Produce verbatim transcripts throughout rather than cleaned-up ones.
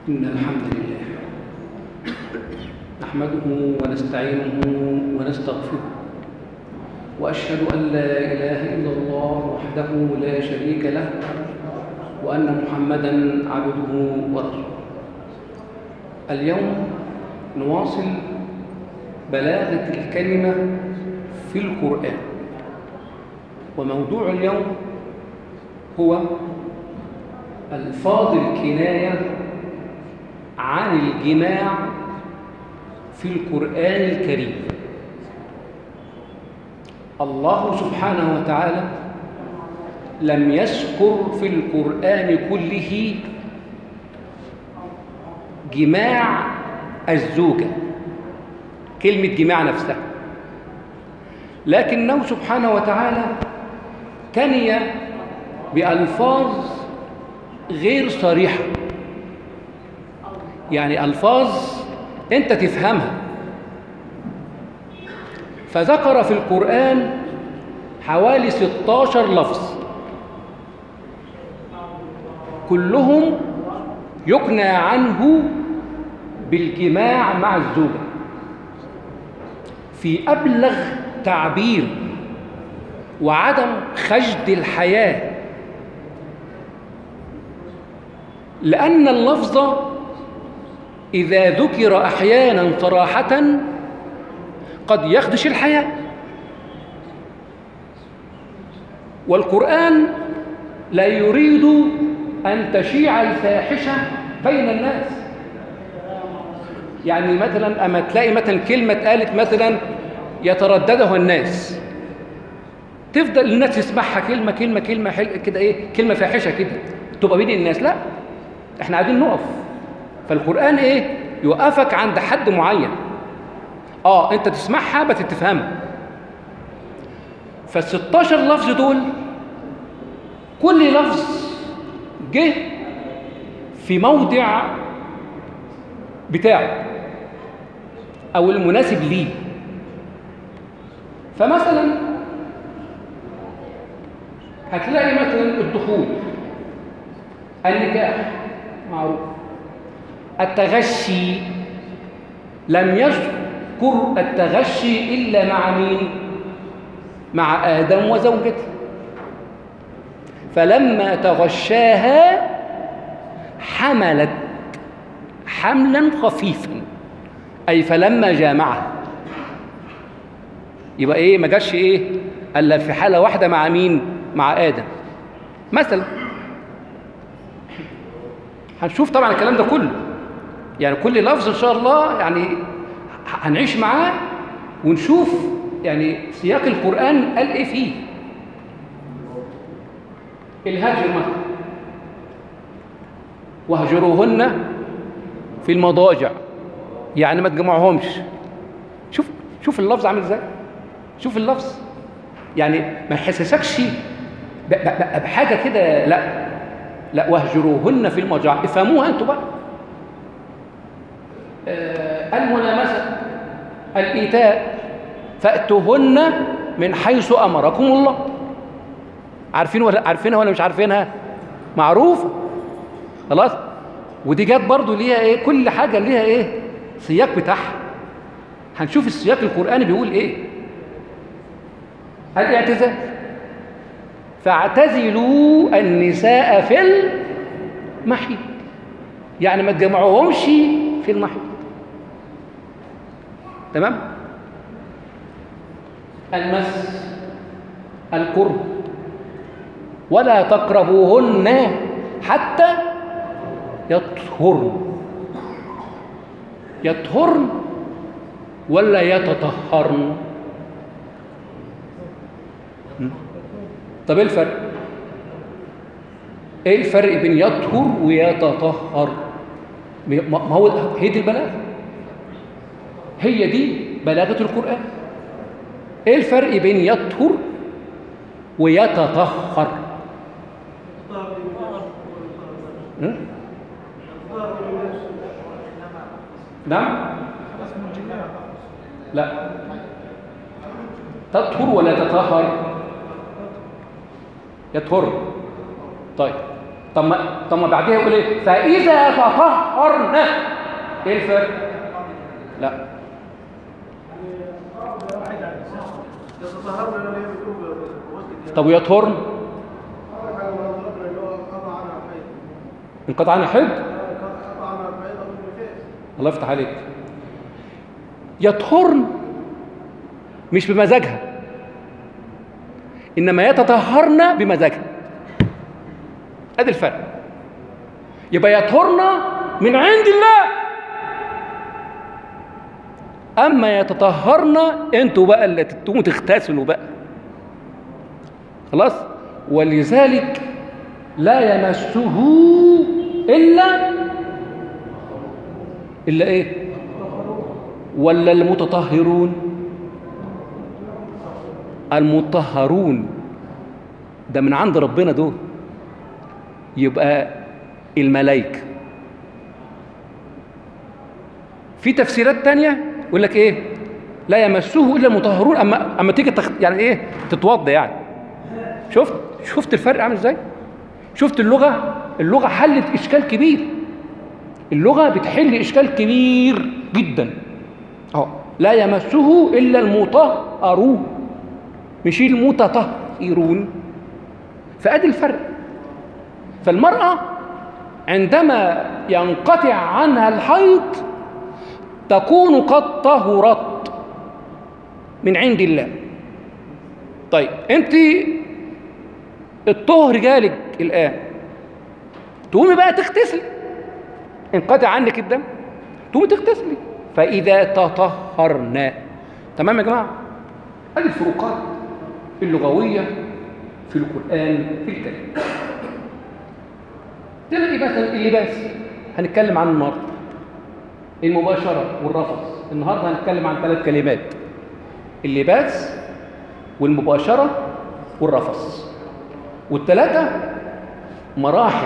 إن الحمد لله نحمده ونستعينه ونستغفره، وأشهد أن لا إله إلا الله وحده لا شريك له، وأن محمدًا عبده ورسوله. اليوم نواصل بلاغة الكلمة في القرآن، وموضوع اليوم هو ألفاظ الكناية عن الجماع في القرآن الكريم. الله سبحانه وتعالى لم يذكر في القرآن كله جماع الزوجة، كلمة جماع نفسها، لكنه سبحانه وتعالى كني بألفاظ غير صريحة، يعني ألفاظ أنت تفهمها. فذكر في القرآن حوالي ستة عشر لفظ كلهم يكنى عنه بالجماع مع الزوجة في أبلغ تعبير وعدم خجد الحياة، لأن اللفظ إذا ذكر أحياناً صراحة قد يخدش الحياة. والقرآن لا يريد أن تشيع الفاحشة بين الناس. يعني مثلاً أما تلاقي مثلاً كلمة قالت مثلاً يترددها الناس، تفضل الناس تسمعها كلمة كلمة كلمة حل... كده إيه كلمة فاحشة كده تبقى بين الناس. لا، إحنا عايزين نقف. فالقرآن إيه يوقفك عند حد معين، آه أنت تسمعها بس تفهمها. فالستاشر لفظ دول كل لفظ جه في موضع بتاعه أو المناسب ليه. فمثلا هتلاقي مثلا الدخول، النكاح معروف، التغشي لم يذكر التغشي إلا مع مين؟ مع آدم وزوجته. فلما تغشاها حملت حملا خفيفا، أي فلما جامعها. يبقى إيه ما جاش إيه إلا في حالة واحدة مع مين؟ مع آدم مثلا. هنشوف طبعا الكلام ده كله، يعني كل لفظ إن شاء الله يعني هنعيش معاه ونشوف يعني سياق القرآن قال إيه فيه. الهجر مثلا، واهجروهن في المضاجع، يعني ما تجمعهمش. شوف شوف اللفظ عامل ازاي، شوف اللفظ، يعني ما يحسسكش بحاجة كده، لا لا، واهجروهن في المضاجع، افهموها انتوا بقى. آه الملامسة، الإيتاء، فأتوهن من حيث أمركم الله. عارفين ولا عارفينها ولا مش عارفينها؟ معروفة خلاص. ودي جت برضو ليها ايه، كل حاجة ليها ايه سياق بتاعها. هنشوف السياق القرآني بيقول ايه. الاعتزال، فاعتزلوا النساء في المحيض، يعني ما تجمعوهمش في المحيض. تمام. المس، القرب، ولا تقربوهن حتى يطهرن. يطهرن ولا يتطهرن؟ طب ايه الفرق؟ ايه الفرق بين يطهر ويتطهر؟ ما هو هي دي البلاغه، هي دي بلاغه القرآن. ايه الفرق بين يطهر ويتطهر؟ نعم، لا، تطهر ولا تطهر؟ يطهر. طيب طب ما طب ما بعدها يقول ايه؟ فاذا تطهرنا. ايه الفرق؟ لا طب ويطهرن انقطع عن الحيض. الله يفتح عليك. يطهرن مش بمزاجها، انما يتطهرن بمزاجها. ادي الفرق. يبقى يطهرن من عند الله، اما يتطهرن انتوا بقى اللي تقوموا تغتسلوا بقى. خلاص. ولذلك لا يمسه الا الا ايه؟ ولا المتطهرون؟ المطهرون ده من عند ربنا دول. يبقى الملائكة. في تفسيرات تانية يقول لك ايه؟ لا يمسه الا المطهرون. اما اما تيجي تخ... يعني ايه تتوضى يعني. شفت شفت الفرق عامل ازاي؟ شفت اللغة اللغة حلت اشكال كبير. اللغة بتحل اشكال كبير جدا. اه لا يمسه الا المطهرون مش المتطهرون. فادي الفرق. فالمرأة عندما ينقطع عنها الحيض تكون قد طهرت من عند الله. طيب انت الطهر جالك الان، تقومي بقى تغتسلي. انقطع عنك الدم تقومي تغتسلي. فاذا تطهرنا. تمام يا جماعه؟ هذه الفروقات اللغويه في القران في الكلام. تلاقي مثلا اللباس هنتكلم عنه النهارده، المباشره والرفث. النهارده هنتكلم عن ثلاث كلمات: اللباس والمباشره والرفث. والثلاثه مراحل.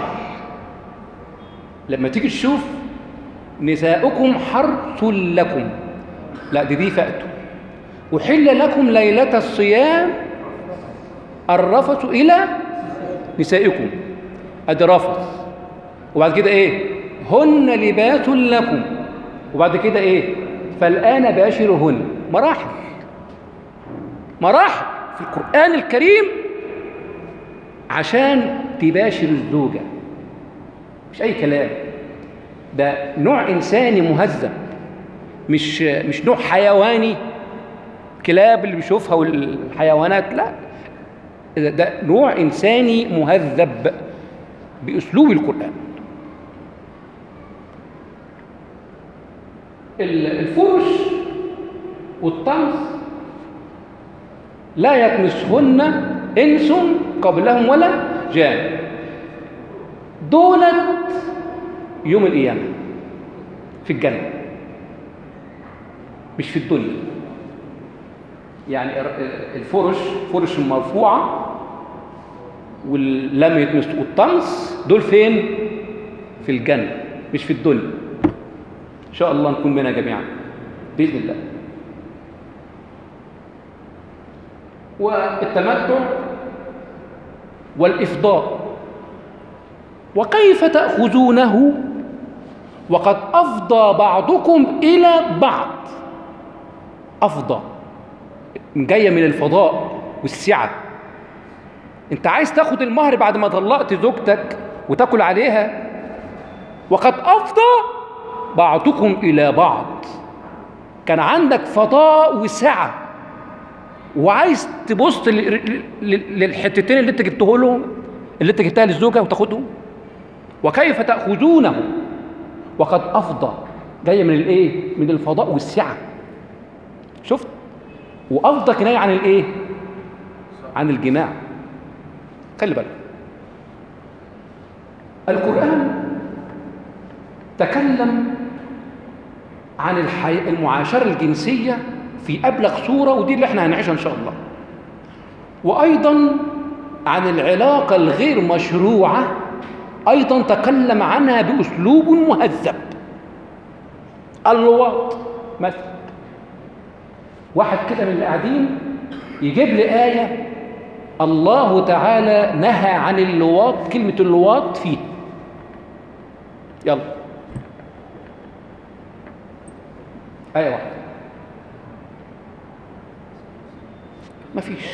لما تيجي تشوف نساؤكم حرث لكم، لا دي دي فأتوا. وحل لكم ليلة الصيام الرفث إلى نسائكم، أدي رفث. وبعد كده إيه؟ هن لباس لكم. وبعد كده إيه؟ فالآن باشرهن. مراحل مراحل في القرآن الكريم عشان تباشر الزوجة. مش أي كلام، ده نوع إنساني مهذب، مش مش نوع حيواني كلاب اللي بيشوفها والحيوانات. لا، ده نوع إنساني مهذب بأسلوب القرآن. الفرش والطمس لا يطمسهن إنس قبلهم ولا جان. دولت يوم القيامة في الجنة مش في الدنيا. يعني الفرش فرش المرفوعة واللم يتمس والطمس دول فين؟ في الجنة مش في الدنيا. إن شاء الله نكون منها جميعا بإذن الله. والتمتع والإفضاء. وكيف تأخذونه وقد أفضى بعضكم إلى بعض. أفضى جاية من الفضاء والسعة. أنت عايز تاخد المهر بعد ما طلقت زوجتك وتاكل عليها، وقد أفضى بعضكم إلى بعض. كان عندك فضاء وسعة وعايز تبص للحتتين اللي انت جبته لهم، اللي انت جبتها للزوجة وتاخدهم. وكيف تأخذونه وقد أفضى جاية من الإيه؟ من الفضاء والسعة. شفت؟ وأفضى كناية عن الإيه؟ عن الجماع. خلي بالك، القرآن تكلم عن الحي... المعاشرة الجنسية في أبلغ صورة، ودي اللي احنا هنعيشها إن شاء الله. وأيضا عن العلاقة الغير مشروعة أيضا تكلم عنها بأسلوب مهذب. اللواط مثلا، واحد كده من اللي قاعدين يجيب لي آية الله تعالى نهى عن اللواط، كلمة اللواط فيه. يلا آية واحدة، مفيش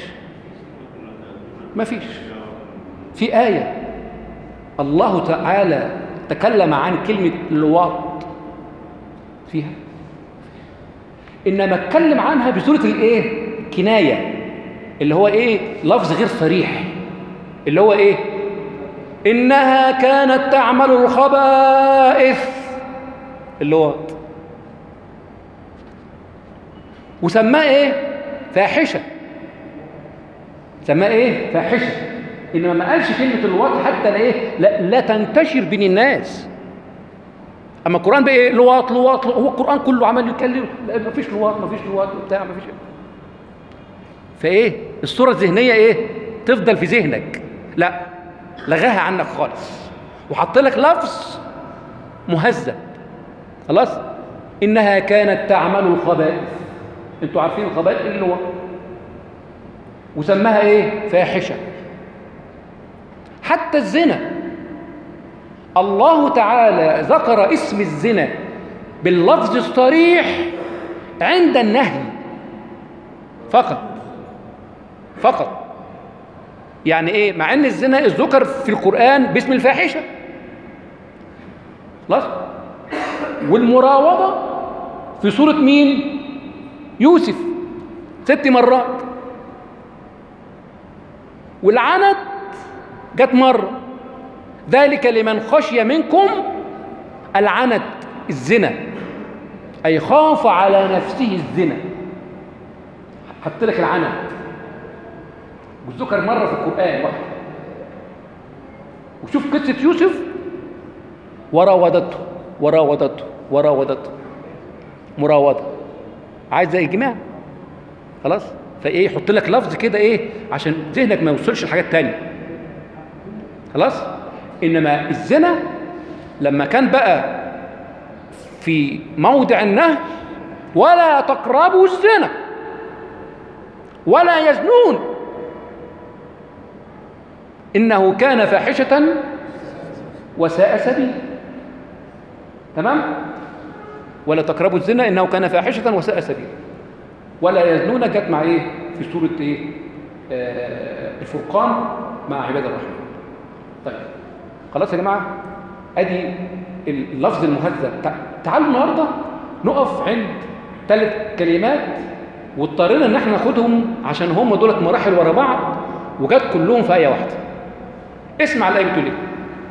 مفيش في آية الله تعالى تكلم عن كلمة اللواط فيها، إنما اتكلم عنها بصورة الإيه؟ كناية، اللي هو إيه؟ لفظ غير صريح، اللي هو إيه؟ إنها كانت تعمل الخبائث، اللواط، وسماه إيه؟ فاحشة، سماه إيه؟ فاحشة، إنما ما قالش كلمة اللواط حتى لا إيه؟ لا, لا تنتشر بين الناس. أما القرآن بقى إيه؟ لواط لواط، هو القرآن كله عمال يتكلم لا ما فيش لواط، ما فيش لواط بتاع ما فيش. فإيه؟ الصورة الذهنية إيه؟ تفضل في ذهنك، لا لغاها عنك خالص وحط لك لفظ مهذب. خلاص؟ إنها كانت تعمل الخبائث، أنتوا عارفين الخبائث اللي هو، وسماها إيه؟ فاحشة. حتى الزنا الله تعالى ذكر اسم الزنا باللفظ الصريح عند النهي فقط فقط. يعني ايه؟ مع ان الزنا ذكر في القرآن باسم الفاحشة، خلاص، والمراوضة في سورة مين؟ يوسف ست مرات، والعنت جت مرة، ذلك لمن خشي منكم العنت، الزنا، أي خاف على نفسه الزنا، حط لك العنت وذكر مرة في القرآن واحد. وشوف قصة يوسف، وراودته وراودته وراودته، مراودة عايزة إجماع، خلاص. فإيه؟ يحط لك لفظ كده إيه عشان ذهنك ما يوصلش لحاجات تانية، خلاص. إنما الزنا لما كان بقى في موضع النهي، ولا تقربوا الزنا ولا يزنون إنه كان فاحشة وساء سبيلا، تمام؟ ولا تقربوا الزنا إنه كان فاحشة وساء سبيلا. ولا يزنون جت مع إيه؟ في سورة إيه؟ آه الفرقان مع عباد الرحمن. طيب خلاص يا جماعة، أدي اللفظ المهذب. تعالوا النهاردة نقف عند ثلاث كلمات، واضطرينا إن احنا ناخدهم عشان هم دولت مراحل ورا بعض وجت كلهم في آية واحدة. اسمع الآية بتقول إيه؟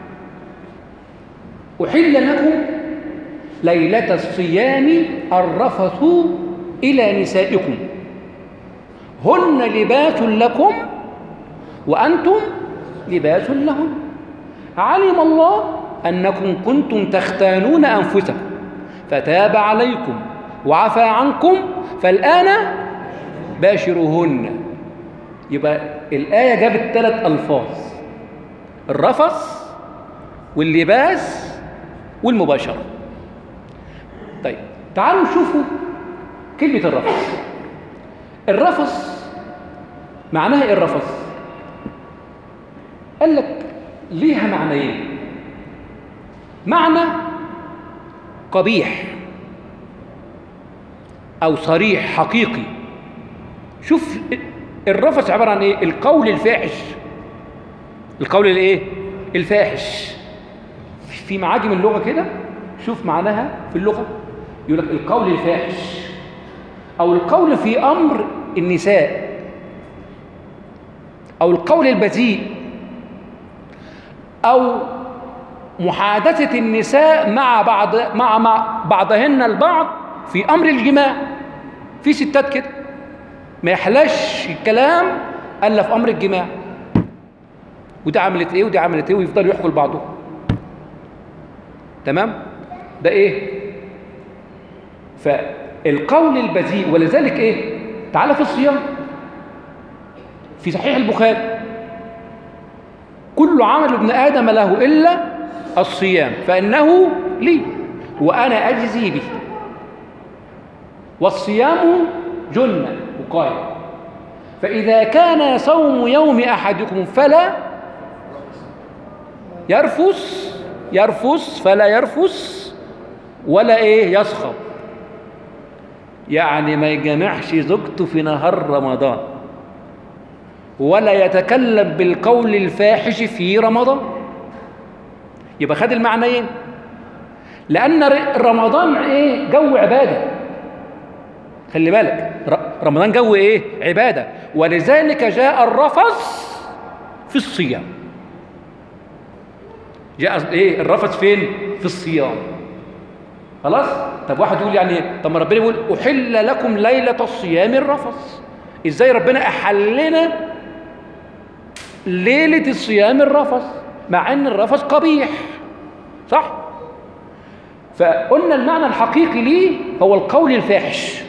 أحل لكم ليلة الصيام الرفث إلى نسائكم هن لباس لكم وأنتم لباس لهن علم الله أنكم كنتم تختانون أنفسكم فتاب عليكم وعفى عنكم فالآن باشروهن. يبقى الآية جابت ثلاث ألفاظ: الرفث واللباس والمباشرة. طيب تعالوا نشوفوا كلمة الرفث. الرفث معناها ايه؟ الرفث قال لك ليها معنيين: معنى قبيح أو صريح حقيقي. شوف الرفث عبارة عن ايه؟ القول الفاحش، القول الايه؟ الفاحش. في معاجم اللغة كده شوف معناها في اللغة، يقول لك القول الفاحش أو القول في أمر النساء أو القول البذيء أو محادثة النساء مع بعض مع, مع بعضهن البعض في أمر الجماع. في ستات كده ما يحلاش الكلام إلا في أمر الجماع، ودي عملت إيه ودي عملت إيه، ويفضلوا يحكوا لبعضهم، تمام؟ ده إيه؟ فالقول البذيء. ولذلك إيه؟ تعال في الصيام في صحيح البخاري: كل عمل ابن آدم له إلا الصيام فإنه لي وأنا أجزي به، والصيام جنة وقاية. فإذا كان صوم يوم أحدكم فلا يرفث يرفث فلا يرفث ولا إيه يصخب، يعني ما يجامعش زوجته في نهار رمضان ولا يتكلم بالقول الفاحش في رمضان. يبقى خد المعنيين، لأن رمضان إيه؟ جو عبادة. خلي بالك رمضان جو إيه؟ عبادة، ولذلك جاء الرفث في الصيام. جاء إيه الرفث فين؟ في الصيام. خلاص؟ طب واحد يقول يعني طب ما ربنا يقول أحل لكم ليلة الصيام الرفث، إزاي ربنا أحل لنا ليلة الصيام الرفث مع أن الرفث قبيح؟ صح؟ فقلنا المعنى الحقيقي ليه هو القول الفاحش،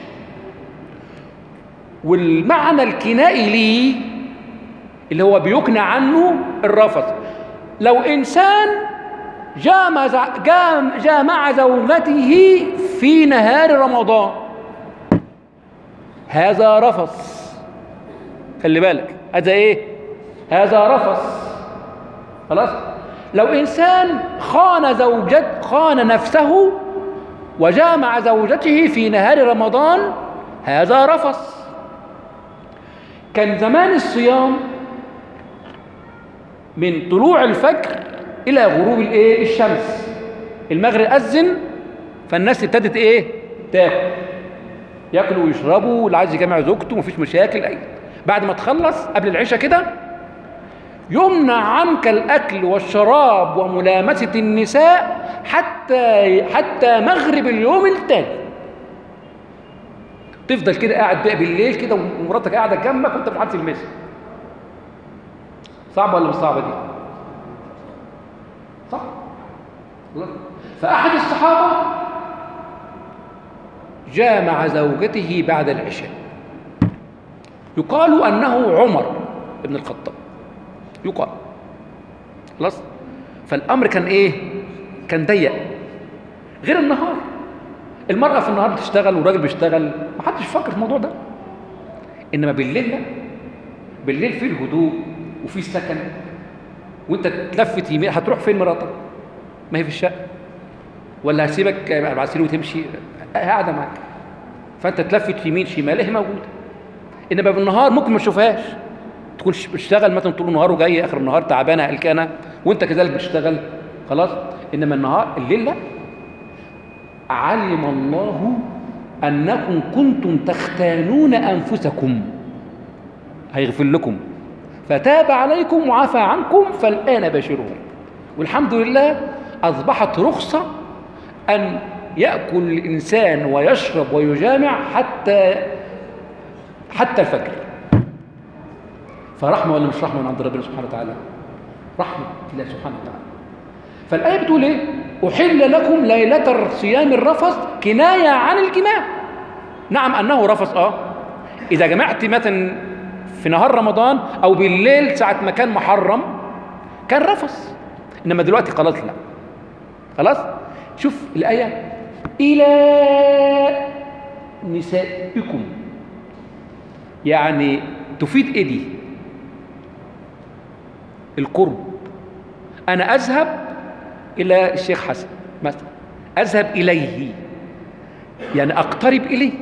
والمعنى الكنائي ليه اللي هو بيكنى عنه الرفث. لو إنسان جامع جامع زوجته في نهار رمضان هذا رفث. خلي بالك هذا إيه؟ هذا رفث. خلاص؟ لو إنسان خان زوجته خان نفسه وجامع زوجته في نهار رمضان هذا رفث. كان زمان الصيام من طلوع الفجر إلى غروب الإيه؟ الشمس. المغرب أذن فالناس ابتدت إيه؟ تاكل، ياكلوا ويشربوا، واللي عايز يجمع زوجته مفيش مشاكل. أي بعد ما تخلص قبل العشاء كده يمنع عنك الأكل والشراب وملامسة النساء حتى حتى مغرب اليوم التالي. تفضل كده قاعد بقى بالليل كده ومراتك قاعدة جنبك وانت مش عارف تلمسها. صعبة ولا مش صعبة دي؟ صح؟ فأحد الصحابة جامع زوجته بعد العشاء، يقال أنه عمر بن الخطاب، يقال. خلاص؟ فالأمر كان إيه؟ كان ضيق غير النهار. المرأة في النهار بتشتغل والراجل بيشتغل، ما حدش يفكر في الموضوع ده. إنما بالليل لا، بالليل في الهدوء وفي السكن، وانت تلفت يمين هتروح فين مراتك؟ ما هي في الشقه، ولا هسيبك ابعتلي وتمشي؟ قاعده معاك، فانت تلفت يمين شمال هي موجوده. انما بالنهار ممكن ما تشوفهاش، تكون بتشتغل مثلا طول النهار وجايه اخر النهار تعبانه قلقانه وانت كذلك بتشتغل. خلاص؟ انما النهار الليل لا. علم الله انكم كنتم تختانون انفسكم هيغفر لكم فتاب عليكم وعفى عنكم فالآن باشروهم. والحمد لله أصبحت رخصة أن يأكل الإنسان ويشرب ويجامع حتى حتى الفجر. فرحمة ولا مش رحمة من عند ربنا سبحانه وتعالى؟ رحمة الله سبحانه وتعالى. فالآية بتقول إيه؟ أحل لكم ليلة الصيام الرفث كناية عن الجماع. نعم أنه رفث آه إذا جمعت مثلا في نهار رمضان أو بالليل ساعة ما كان محرم كان رفث، إنما دلوقتي خلاص لا. خلاص؟ شوف الآية إلى نسائكم، يعني تفيد إيه دي؟ القرب. أنا أذهب إلى الشيخ حسن مثلا، أذهب إليه يعني أقترب إليه،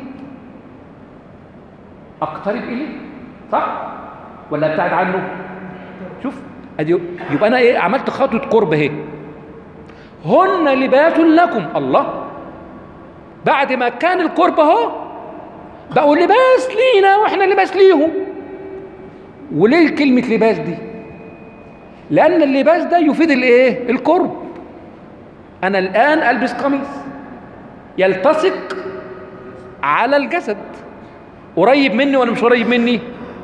أقترب إليه، صح؟ ولا ابتعد عنه؟ شوف أدي يبقى أنا إيه؟ عملت خطوة قرب أهي. هن لباس لكم، الله بعد ما كان القرب أهو بقوا لباس لينا وإحنا لباس ليهم. وليه كلمة لباس دي؟ لأن اللباس ده يفيد الإيه؟ القرب. أنا الآن ألبس قميص يلتصق على الجسد، قريب مني ولا مش قريب مني؟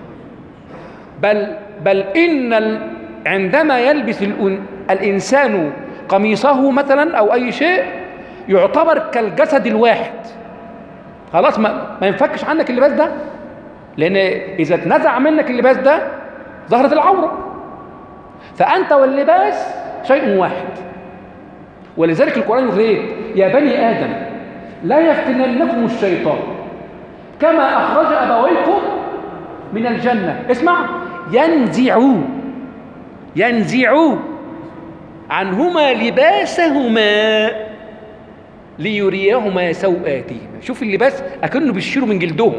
بل بل إن ال... عندما يلبس ال... الإنسان قميصه مثلا أو أي شيء يعتبر كالجسد الواحد. خلاص ما, ما ينفكش عنك اللباس ده، لأن إذا اتنزع منك اللباس ده ظهرت العورة. فأنت واللباس شيء واحد. ولذلك القرآن يقول إيه؟ يا بني آدم لا يفتننكم الشيطان كما أخرج أبويكم من الجنة، اسمع، ينزع ينزع عنهما لباسهما ليريهما سوآتهما. شوف اللباس أكنه بيشيلوا من جلدهم،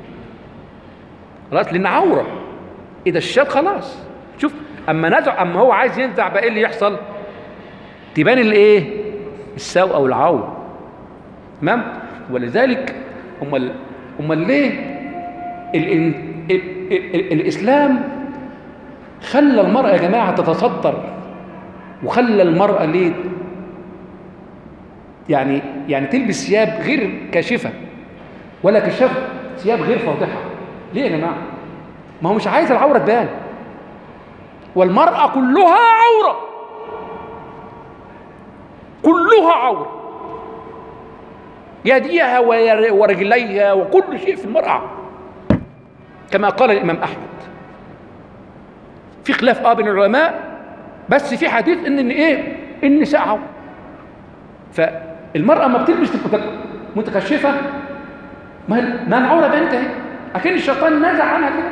خلاص، لأن عورة. إذا الشاب خلاص، شوف أما نزع، أما هو عايز ينزع بقى إيه اللي يحصل؟ تبان الإيه؟ السوء أو العورة. تمام؟ ولذلك أمال أمال ليه ال ال ال ال الإسلام خلى المرأة يا جماعة تتصدر، وخلى المرأة ليه يعني يعني تلبس ثياب غير كاشفة ولا كشاف، ثياب غير فاضحة؟ ليه يا جماعة؟ ما هو مش عايز العورة تبان، والمرأة كلها عورة، كلها عورة، يديها ورجليها وكل شيء في المرأة، كما قال الإمام أحمد. في خلاف اه بين العلماء، بس في حديث ان ان ايه النساء عورة. فالمرأة ما بتلبس متكشفة، ما ما العورة بنت اهي، اكن الشيطان نزع عنها كده.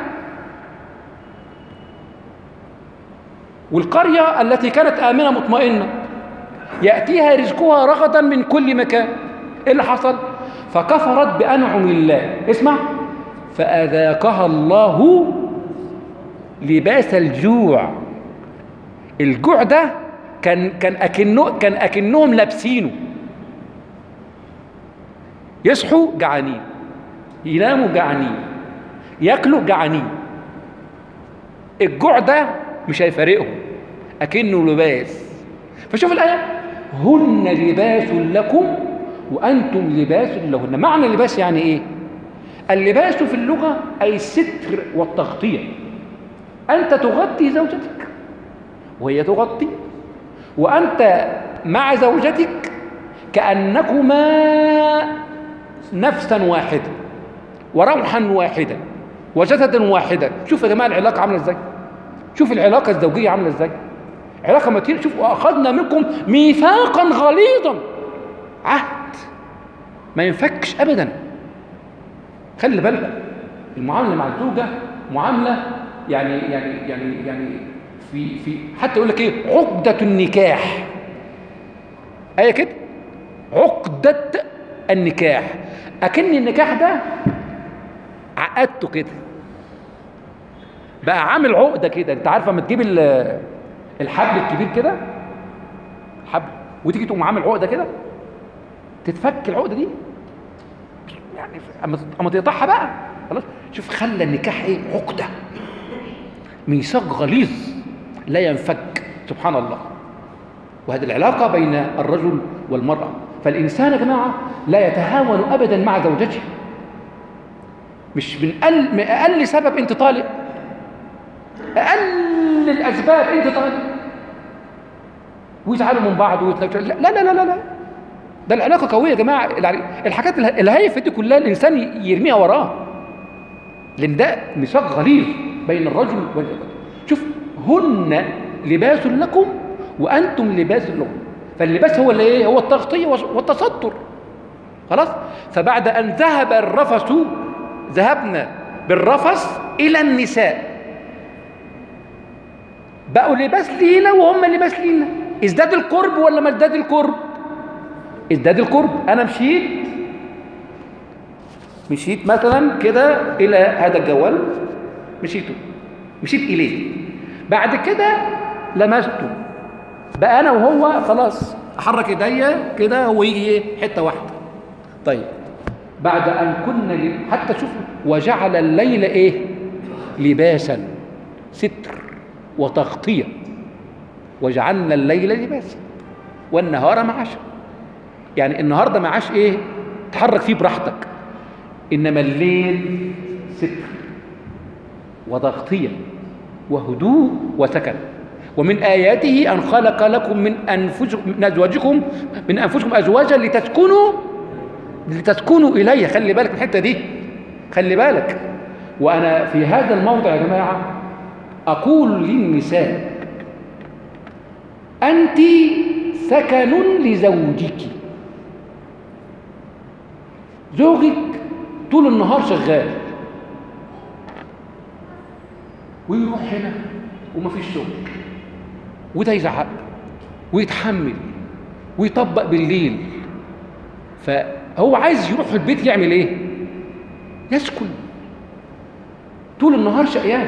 والقرية التي كانت آمنة مطمئنة يأتيها رزقها رغدا من كل مكان، ايه اللي حصل؟ فكفرت بأنعم الله، اسمع، فأذاقها الله لباس الجوع. الجوع ده كان كان أكنه كان أكنهم لابسينه، يصحوا جعانين، يناموا جعانين، ياكلوا جعانين. الجوع ده مش هيفارقهم، أكنه لباس. فشوف الآية، هن لباس لكم وأنتم لباس لهن. معنى اللباس يعني إيه؟ اللباس في اللغة أي الستر والتغطية. أنت تغطي زوجتك وهي تغطي، وأنت مع زوجتك كأنكما نفسا واحدة وروحا واحدة وجسدا واحدا. شوف يا جماعة العلاقة عاملة ازاي، شوف العلاقة الزوجية عاملة ازاي، علاقة متين. شوف، وأخذنا منكم ميثاقا غليظا، عهد ما ينفكش أبدا. خلي بالكم، المعاملة مع الزوجة معاملة يعني يعني يعني يعني في في حتى يقول لك ايه، عقدة النكاح. آية كده، عقدة النكاح، أكن النكاح ده عقدته كده، بقى عامل عقدة كده. انت عارفة لما تجيب الحبل الكبير كده، حبل، وتيجي تقوم عامل عقدة كده، تتفك العقدة دي يعني اما تقطعها بقى خلاص. شوف، خلى النكاح ايه؟ عقدة، ميثاق غليظ لا ينفك، سبحان الله. وهذه العلاقة بين الرجل والمرأة. فالإنسان يا جماعة لا يتهاون أبدا مع زوجته، مش من أقل, من أقل سبب أنت طالق، أقل الأسباب أنت طالق، ويزعلوا من بعض ويتناقشوا. لا لا لا لا لا، ده العلاقة قوية يا جماعة. الحاجات الهايفة دي كلها الإنسان يرميها وراه، لأن ده ميثاق غليظ بين الرجل والزوجة. شوف، هن لباس لكم وأنتم لباس لهم. فاللباس هو اللي ايه؟ هو التغطية والتستر، خلاص. فبعد أن ذهب الرفث، ذهبنا بالرفث إلى النساء، بقوا لباس لينا وهم لباس لينا. ازداد القرب ولا ما ازداد القرب؟ ازداد القرب. أنا مشيت مشيت مثلا كده إلى هذا الجوال، مشيته مشيت إليه، بعد كده لمسته، بقى أنا وهو خلاص أحرك إيديا كده، هو يجي إيه؟ حتة واحدة. طيب، بعد أن كنا حتى شوف، وجعل الليل إيه؟ لباسا، ستر وتغطية. وجعلنا الليل لباسا والنهار معاشا. يعني النهار ده معاش إيه؟ تحرك فيه براحتك، إنما الليل ستر وتغطية وهدوء وسكن. ومن آياته أن خلق لكم من أنفسكم من أزواجكم من أنفسكم أزواجا لتسكنوا لتسكنوا إليه. خلي بالك من الحتة دي، خلي بالك. وأنا في هذا الموضع يا جماعة أقول للنساء: أنت سكن لزوجك. زوجك طول النهار شغال، ويروح هنا ومفيش شغل، وده يزعق ويتحمل ويطبق بالليل. فهو عايز يروح البيت يعمل ايه؟ يسكن. طول النهار شقيان.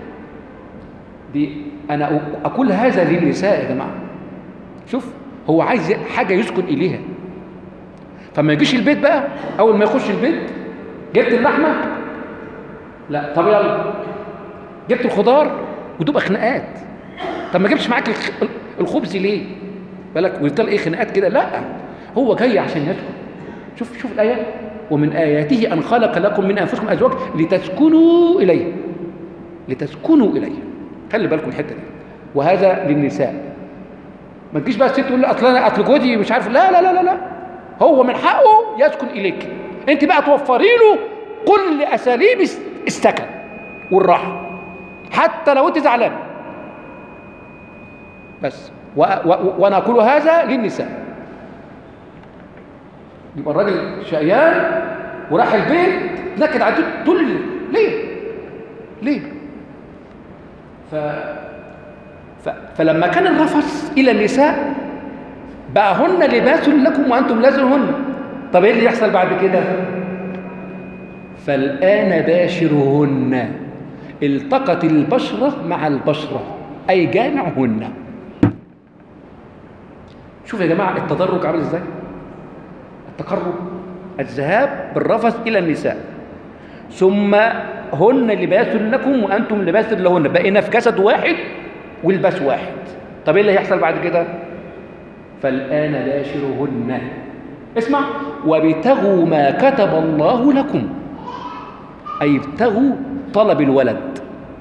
دي انا اقول هذا للنساء يا جماعه. شوف، هو عايز حاجه يسكن اليها، فما يجيش البيت بقى. اول ما يخش البيت، جبت اللحمه؟ لا. طب يلا، جبت الخضار؟ وتبقى خناقات. طب ما جبتش معاك الخبز ليه؟ بالك ويفضل ايه خناقات كده. لا، هو جاي عشان يسكن. شوف شوف الايه، ومن اياته ان خلق لكم من انفسكم ازواج لتسكنوا اليه. لتسكنوا اليه. خلي بالكم الحته دي. وهذا للنساء. ما تجيش بقى الست تقول لي اصل انا اصل جوزي مش عارف. لا لا لا لا، هو من حقه يسكن اليك. انت بقى توفري له كل اساليب السكن والراحه، حتى لو انت زعلان. بس و... و... وانا اقول هذا للنساء. يبقى الراجل شقيان وراح البيت نكد على طول الليل. ليه؟ ليه؟ ف... ف... فلما كان الرفث الى النساء بقى هن لباس لكم وانتم لباس لهن. طب ايه اللي يحصل بعد كده؟ فالآن باشرهن. التقت البشرة مع البشرة، أي جامعهن. شوف يا جماعة التدرج عامل ازاي؟ التقرب، الذهاب بالرفث إلى النساء، ثم هن لباس لكم وأنتم لباس لهن. بقينا في جسد واحد والباس واحد. طب ايه اللي هيحصل بعد كده؟ فالآن باشرهن. اسمع، وابتغوا ما كتب الله لكم، أي ابتغوا طلب الولد.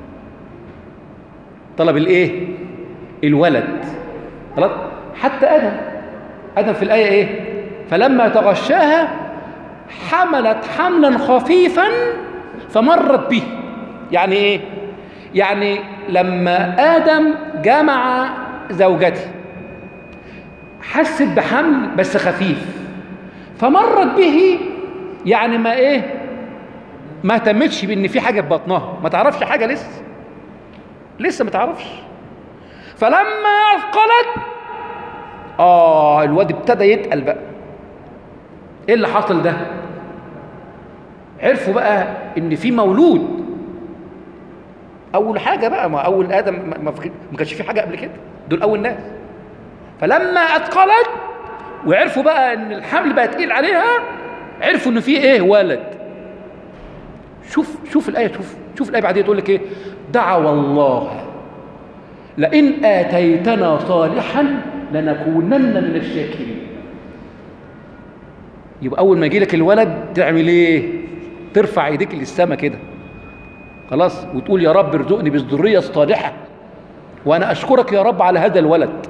طلب الايه؟ الولد. خلاص. حتى آدم آدم في الآية ايه؟ فلما تغشاها حملت حملا خفيفا فمرت به. يعني ايه؟ يعني لما آدم جمع زوجته حست بحمل بس خفيف، فمرت به. يعني ما ايه؟ ما اهتمتش بان في حاجه في بطنها، ما تعرفش حاجه لسه لسه ما تعرفش. فلما اثقلت اه الواد ابتدى يتقل بقى. ايه اللي حصل ده؟ عرفوا بقى ان في مولود. اول حاجه بقى، ما اول ادم ما ما كانش في حاجه قبل كده، دول اول ناس. فلما اثقلت وعرفوا بقى ان الحمل بقى تقيل عليها، عرفوا ان في ايه؟ ولد. شوف شوف الايه، شوف شوف الايه بعدين تقول لك ايه؟ دعوا الله لئن اتيتنا صالحا لنكونن من الشاكرين. يبقى اول ما يجي لك الولد تعمل ايه؟ ترفع ايديك للسماء كده خلاص، وتقول يا رب ارزقني بالذريه الصالحه، وانا اشكرك يا رب على هذا الولد.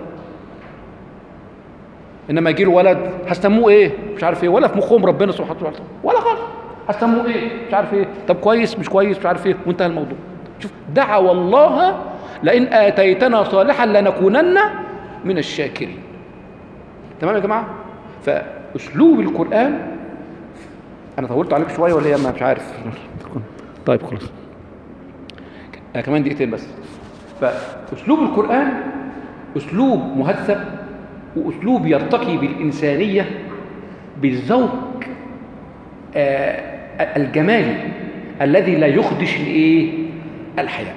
انما يجي له ولد هسموه ايه؟ مش عارف ايه، ولا في مخهم ربنا سبحانه وتعالى ولا خالص. هسموه ايه؟ مش عارف ايه. طب كويس مش كويس مش عارف ايه، وانتهى الموضوع. شوف، دعوا الله لئن اتيتنا صالحا لنكونن من الشاكرين. تمام يا جماعه؟ فاسلوب القران، انا طولت عليك شويه ولا هي ما مش عارف؟ طيب خلاص، آه كمان دقيقتين بس. فاسلوب القران اسلوب مهذب، واسلوب يرتقي بالانسانيه بالذوق آه الجمالي الذي لا يخدش الايه؟ الحياء.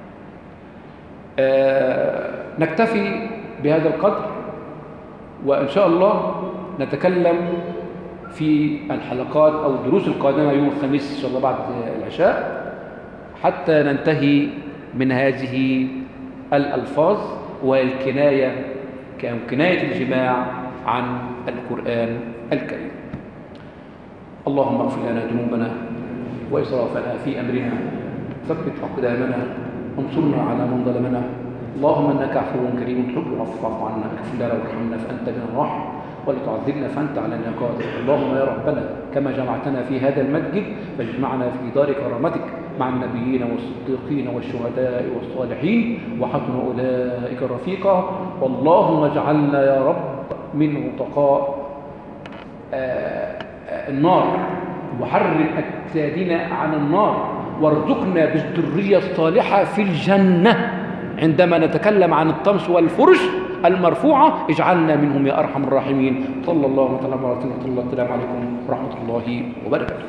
آه نكتفي بهذا القدر، وان شاء الله نتكلم في الحلقات او الدروس القادمه يوم الخميس ان شاء الله بعد العشاء، حتى ننتهي من هذه الالفاظ والكنايه كنايه الجماع عن القران الكريم. اللهم اغفر لنا ذنوبنا واسرافنا في امرنا، ثبت اقدامنا، انصرنا على من ظلمنا. اللهم انك عفو كريم تحب العفو فاعف عنا، اغفر لنا وارحمنا فانت بنا الرحم، ولا تعذبنا فانت علينا قادر. اللهم يا ربنا كما جمعتنا في هذا المسجد فاجمعنا في دار كرامتك مع النبيين والصديقين والشهداء والصالحين وحسن اولئك رفيقا. واللهم اجعلنا يا رب من عتقاء النار، وحرم اجسادنا عن النار، وارزقنا بالذرية الصالحة في الجنة. عندما نتكلم عن الطمس والفرش المرفوعة اجعلنا منهم يا أرحم الراحمين. صلى الله وسلم على رسول الله. السلام عليكم ورحمة الله وبركاته.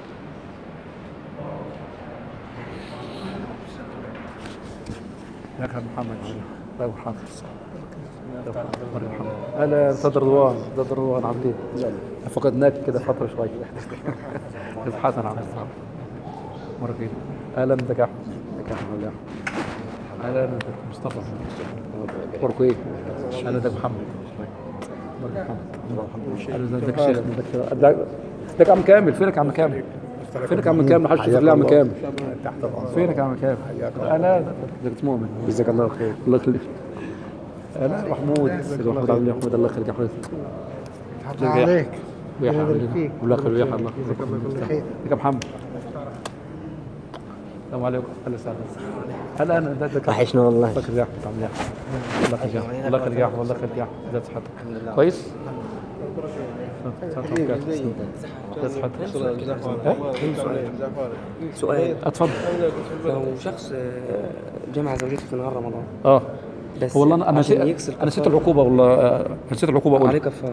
يا محمد الله يحفظك. هلا استاذ رضوان، استاذ رضوان عبد الله فقدناك كده فتره شويه. استاذ حسن عبد الصالح مره كده. اهلا بك يا احمد. يا احمد. اهلا بك مصطفى. اخباركم ايه؟ اهلا بك محمد. اهلا بك شيخ. ازيك يا عم كامل؟ فينك يا عم كامل؟ فينك يا عم كامل؟ محدش يشوف لي يا عم كامل. فينك يا عم كامل؟ اهلا. ازيك مؤمن؟ جزاك الله خير. الله يخليك. انا محمود. محمود عبد محمود. الله يخليك يا حبيبي. الله عليك ويا حبيبي. الله يخليك يا حبيبي. ازيك يا محمد؟ السلام عليكم. اهلا وسهلا. هلا انا ازيك؟ وحشنا والله. الله يخليك يا احمد. عامل ايه؟ الله يخليك يا احمد. الله يخليك يا احمد. الله يخليك يا احمد. ازي صحتك؟ كويس؟ سؤال. اتفضل. لو شخص جمع زوجته في نهار رمضان اه بس والله انا عشان نسيت يكسر انا نسيت العقوبه والله. نسيت العقوبه عليه كفاره.